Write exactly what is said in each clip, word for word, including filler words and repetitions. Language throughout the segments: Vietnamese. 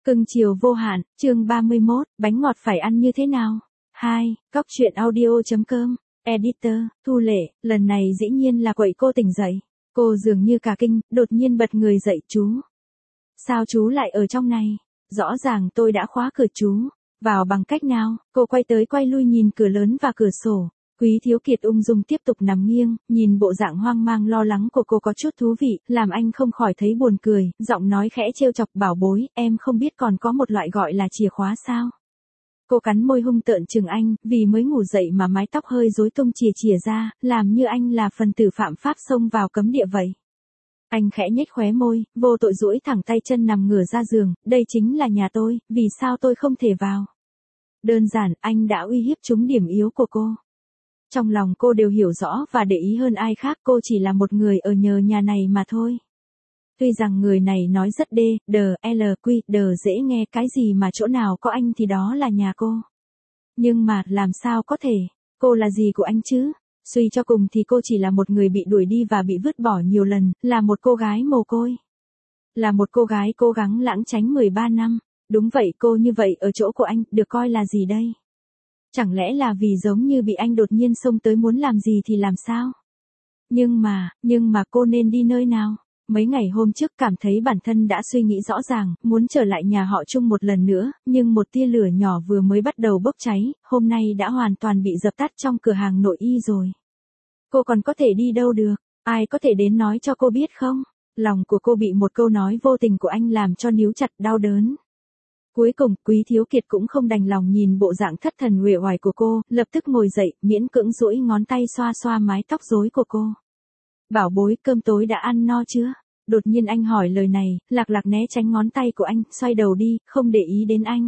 Cưng chiều vô hạn, chương ba mươi mốt, bánh ngọt phải ăn như thế nào? hai, Cóc truyện audio.com, Editor, Thu Lệ, lần này dĩ nhiên là quậy cô tỉnh dậy. Cô dường như cả kinh, đột nhiên bật người dậy. Chú. Sao chú lại ở trong này? Rõ ràng tôi đã khóa cửa chú. Vào bằng cách nào? Cô quay tới quay lui nhìn cửa lớn và cửa sổ. Quý Thiếu Kiệt ung dung tiếp tục nằm nghiêng, nhìn bộ dạng hoang mang lo lắng của cô có chút thú vị, làm anh không khỏi thấy buồn cười, giọng nói khẽ trêu chọc. Bảo bối, em không biết còn có một loại gọi là chìa khóa sao? Cô cắn môi hung tợn chừng anh, vì mới ngủ dậy mà mái tóc hơi rối tung chìa chìa ra, làm như anh là phần tử phạm pháp xông vào cấm địa vậy. Anh khẽ nhếch khóe môi, vô tội duỗi thẳng tay chân nằm ngửa ra giường, đây chính là nhà tôi, vì sao tôi không thể vào? Đơn giản, anh đã uy hiếp trúng điểm yếu của cô. Trong lòng cô đều hiểu rõ và để ý hơn ai khác, cô chỉ là một người ở nhờ nhà này mà thôi. Tuy rằng người này nói rất đê, đờ, l, quy, đờ dễ nghe, cái gì mà chỗ nào có anh thì đó là nhà cô. Nhưng mà, làm sao có thể, cô là gì của anh chứ? Suy cho cùng thì cô chỉ là một người bị đuổi đi và bị vứt bỏ nhiều lần, là một cô gái mồ côi. Là một cô gái cố gắng lãng tránh mười ba năm. Đúng vậy, cô như vậy ở chỗ của anh, được coi là gì đây? Chẳng lẽ là vì giống như bị anh đột nhiên xông tới muốn làm gì thì làm sao? Nhưng mà, nhưng mà cô nên đi nơi nào? Mấy ngày hôm trước cảm thấy bản thân đã suy nghĩ rõ ràng, muốn trở lại nhà họ Chung một lần nữa, nhưng một tia lửa nhỏ vừa mới bắt đầu bốc cháy, hôm nay đã hoàn toàn bị dập tắt trong cửa hàng nội y rồi. Cô còn có thể đi đâu được? Ai có thể đến nói cho cô biết không? Lòng của cô bị một câu nói vô tình của anh làm cho níu chặt, đau đớn. Cuối cùng, Quý Thiếu Kiệt cũng không đành lòng nhìn bộ dạng thất thần uể oải của cô, lập tức ngồi dậy, miễn cưỡng duỗi ngón tay xoa xoa mái tóc rối của cô. Bảo bối, cơm tối đã ăn no chưa? Đột nhiên anh hỏi lời này, Lạc Lạc né tránh ngón tay của anh, xoay đầu đi, không để ý đến anh.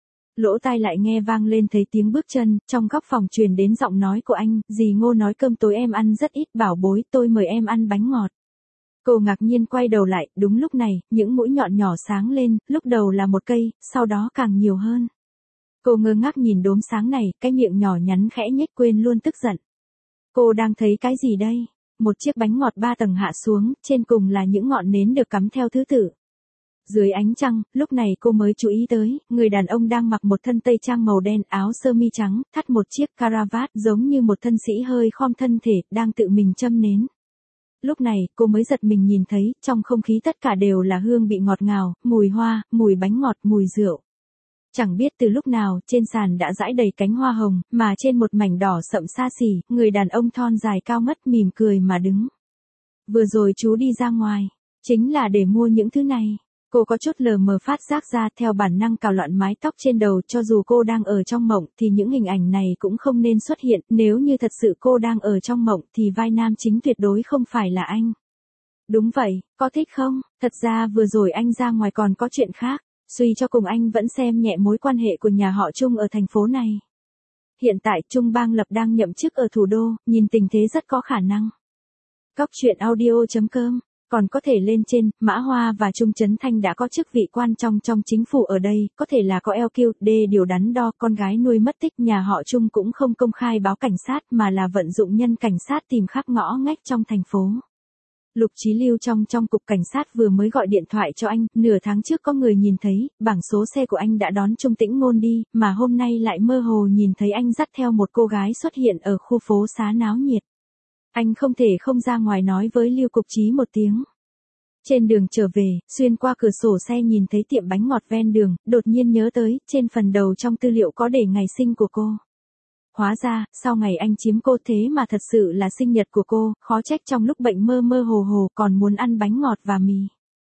Lỗ tai lại nghe vang lên thấy tiếng bước chân, trong góc phòng truyền đến giọng nói của anh, dì Ngô nói cơm tối em ăn rất ít, bảo bối, tôi mời em ăn bánh ngọt. Cô ngạc nhiên quay đầu lại, đúng lúc này, những mũi nhọn nhỏ sáng lên, lúc đầu là một cây, sau đó càng nhiều hơn. Cô ngơ ngác nhìn đốm sáng này, cái miệng nhỏ nhắn khẽ nhếch quên luôn tức giận. Cô đang thấy cái gì đây? Một chiếc bánh ngọt ba tầng hạ xuống, trên cùng là những ngọn nến được cắm theo thứ tự. Dưới ánh trăng, lúc này cô mới chú ý tới, người đàn ông đang mặc một thân tây trang màu đen, áo sơ mi trắng, thắt một chiếc caravat giống như một thân sĩ hơi khom thân thể, đang tự mình châm nến. Lúc này, cô mới giật mình nhìn thấy, trong không khí tất cả đều là hương vị ngọt ngào, mùi hoa, mùi bánh ngọt, mùi rượu. Chẳng biết từ lúc nào, trên sàn đã rải đầy cánh hoa hồng, mà trên một mảnh đỏ sậm xa xỉ, người đàn ông thon dài cao ngất mỉm cười mà đứng. Vừa rồi chú đi ra ngoài, chính là để mua những thứ này. Cô có chút lờ mờ phát giác ra, theo bản năng cào loạn mái tóc trên đầu, cho dù cô đang ở trong mộng thì những hình ảnh này cũng không nên xuất hiện, nếu như thật sự cô đang ở trong mộng thì vai nam chính tuyệt đối không phải là anh. Đúng vậy, có thích không? Thật ra vừa rồi anh ra ngoài còn có chuyện khác, suy cho cùng anh vẫn xem nhẹ mối quan hệ của nhà họ Chung ở thành phố này. Hiện tại Chung Bang Lập đang nhậm chức ở thủ đô, nhìn tình thế rất có khả năng. Cóc truyện audio.com. Còn có thể lên trên, Mã Hoa và Trung Trấn Thanh đã có chức vị quan trọng trong chính phủ ở đây, có thể là có e quy, D điều đắn đo, con gái nuôi mất tích, nhà họ Trung cũng không công khai báo cảnh sát mà là vận dụng nhân cảnh sát tìm khắp ngõ ngách trong thành phố. Lục Chí Lưu trong trong cục cảnh sát vừa mới gọi điện thoại cho anh, nửa tháng trước có người nhìn thấy, bảng số xe của anh đã đón Trung Tĩnh Ngôn đi, mà hôm nay lại mơ hồ nhìn thấy anh dắt theo một cô gái xuất hiện ở khu phố xá náo nhiệt. Anh không thể không ra ngoài nói với Lưu Cục Chí một tiếng. Trên đường trở về, xuyên qua cửa sổ xe nhìn thấy tiệm bánh ngọt ven đường, đột nhiên nhớ tới, trên phần đầu trong tư liệu có để ngày sinh của cô. Hóa ra, sau ngày anh chiếm cô thế mà thật sự là sinh nhật của cô, khó trách trong lúc bệnh mơ mơ hồ hồ còn muốn ăn bánh ngọt và mì.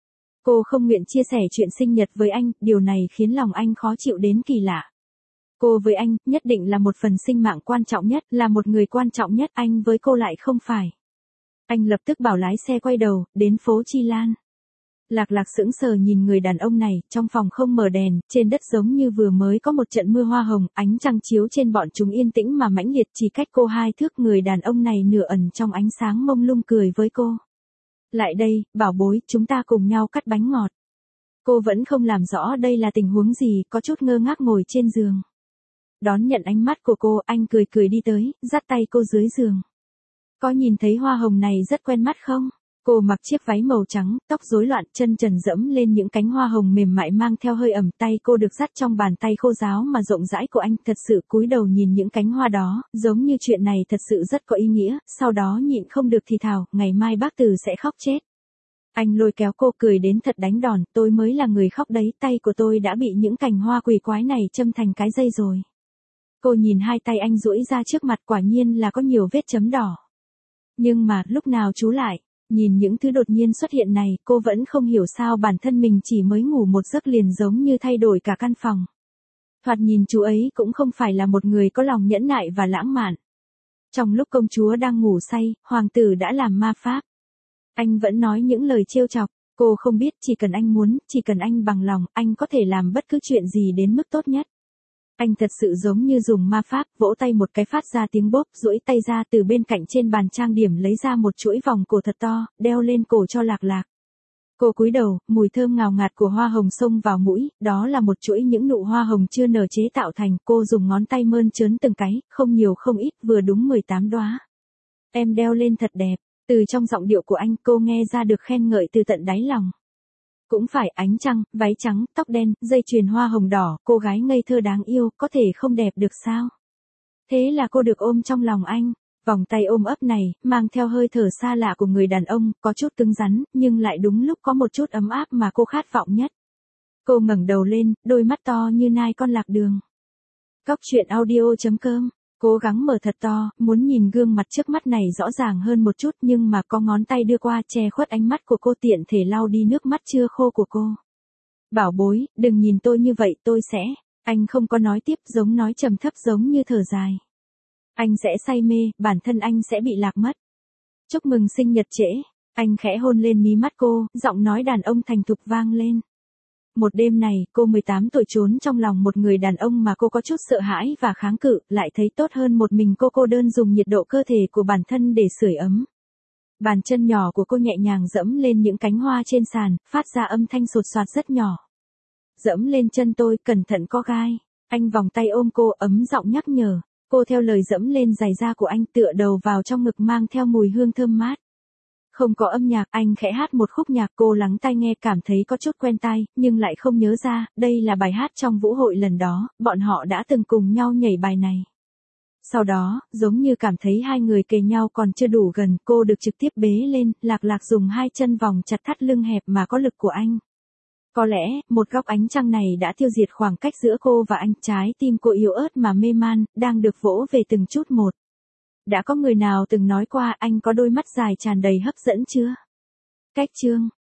Cô không nguyện chia sẻ chuyện sinh nhật với anh, điều này khiến lòng anh khó chịu đến kỳ lạ. Cô với anh, nhất định là một phần sinh mạng quan trọng nhất, là một người quan trọng nhất, anh với cô lại không phải. Anh lập tức bảo lái xe quay đầu, đến phố Chi Lan. Lạc Lạc sững sờ nhìn người đàn ông này, trong phòng không mở đèn, trên đất giống như vừa mới có một trận mưa hoa hồng, ánh trăng chiếu trên bọn chúng yên tĩnh mà mãnh liệt, chỉ cách cô hai thước, người đàn ông này nửa ẩn trong ánh sáng mông lung cười với cô. Lại đây, bảo bối, chúng ta cùng nhau cắt bánh ngọt. Cô vẫn không làm rõ đây là tình huống gì, có chút ngơ ngác ngồi trên giường. Đón nhận ánh mắt của cô, anh cười cười đi tới, dắt tay cô dưới giường. Có nhìn thấy hoa hồng này rất quen mắt không? Cô mặc chiếc váy màu trắng, tóc rối loạn, chân trần dẫm lên những cánh hoa hồng mềm mại mang theo hơi ẩm, tay cô được dắt trong bàn tay khô ráo mà rộng rãi của anh, thật sự cúi đầu nhìn những cánh hoa đó, giống như chuyện này thật sự rất có ý nghĩa, sau đó nhịn không được thì thào, ngày mai bác Từ sẽ khóc chết. Anh lôi kéo cô cười đến thật đánh đòn, tôi mới là người khóc đấy, tay của tôi đã bị những cành hoa quỷ quái này châm thành cái dây rồi. Cô nhìn hai tay anh duỗi ra trước mặt, quả nhiên là có nhiều vết chấm đỏ. Nhưng mà, lúc nào chú lại, nhìn những thứ đột nhiên xuất hiện này, cô vẫn không hiểu sao bản thân mình chỉ mới ngủ một giấc liền giống như thay đổi cả căn phòng. Thoạt nhìn chú ấy cũng không phải là một người có lòng nhẫn nại và lãng mạn. Trong lúc công chúa đang ngủ say, hoàng tử đã làm ma pháp. Anh vẫn nói những lời trêu chọc, cô không biết, chỉ cần anh muốn, chỉ cần anh bằng lòng, anh có thể làm bất cứ chuyện gì đến mức tốt nhất. Anh thật sự giống như dùng ma pháp, vỗ tay một cái phát ra tiếng bốp, duỗi tay ra từ bên cạnh trên bàn trang điểm lấy ra một chuỗi vòng cổ thật to, đeo lên cổ cho Lạc Lạc. Cô cúi đầu, mùi thơm ngào ngạt của hoa hồng xông vào mũi, đó là một chuỗi những nụ hoa hồng chưa nở chế tạo thành, cô dùng ngón tay mơn trớn từng cái, không nhiều không ít, vừa đúng mười tám đóa. Em đeo lên thật đẹp, từ trong giọng điệu của anh cô nghe ra được khen ngợi từ tận đáy lòng. Cũng phải, ánh trăng, váy trắng, tóc đen, dây chuyền hoa hồng đỏ, cô gái ngây thơ đáng yêu, có thể không đẹp được sao? Thế là cô được ôm trong lòng anh, vòng tay ôm ấp này, mang theo hơi thở xa lạ của người đàn ông, có chút cứng rắn, nhưng lại đúng lúc có một chút ấm áp mà cô khát vọng nhất. Cô ngẩng đầu lên, đôi mắt to như nai con lạc đường. Cóc truyện audio chấm com, cố gắng mở thật to, muốn nhìn gương mặt trước mắt này rõ ràng hơn một chút, nhưng mà có ngón tay đưa qua che khuất ánh mắt của cô, tiện thể lau đi nước mắt chưa khô của cô. Bảo bối, đừng nhìn tôi như vậy, tôi sẽ, anh không có nói tiếp, giống nói trầm thấp giống như thở dài. Anh sẽ say mê, bản thân anh sẽ bị lạc mất. Chúc mừng sinh nhật trễ, anh khẽ hôn lên mí mắt cô, giọng nói đàn ông thành thục vang lên. Một đêm này, cô mười tám tuổi trốn trong lòng một người đàn ông mà cô có chút sợ hãi và kháng cự, lại thấy tốt hơn một mình cô cô đơn dùng nhiệt độ cơ thể của bản thân để sưởi ấm. Bàn chân nhỏ của cô nhẹ nhàng dẫm lên những cánh hoa trên sàn, phát ra âm thanh sột soạt rất nhỏ. Dẫm lên chân tôi, cẩn thận có gai. Anh vòng tay ôm cô, ấm giọng nhắc nhở. Cô theo lời dẫm lên giày da của anh, tựa đầu vào trong ngực mang theo mùi hương thơm mát. Không có âm nhạc, anh khẽ hát một khúc nhạc, cô lắng tai nghe cảm thấy có chút quen tai, nhưng lại không nhớ ra, đây là bài hát trong vũ hội lần đó, bọn họ đã từng cùng nhau nhảy bài này. Sau đó, giống như cảm thấy hai người kề nhau còn chưa đủ gần, cô được trực tiếp bế lên, Lạc Lạc dùng hai chân vòng chặt thắt lưng hẹp mà có lực của anh. Có lẽ, một góc ánh trăng này đã tiêu diệt khoảng cách giữa cô và anh, trái tim cô yếu ớt mà mê man, đang được vỗ về từng chút một. Đã có người nào từng nói qua anh có đôi mắt dài tràn đầy hấp dẫn chưa? Cách chương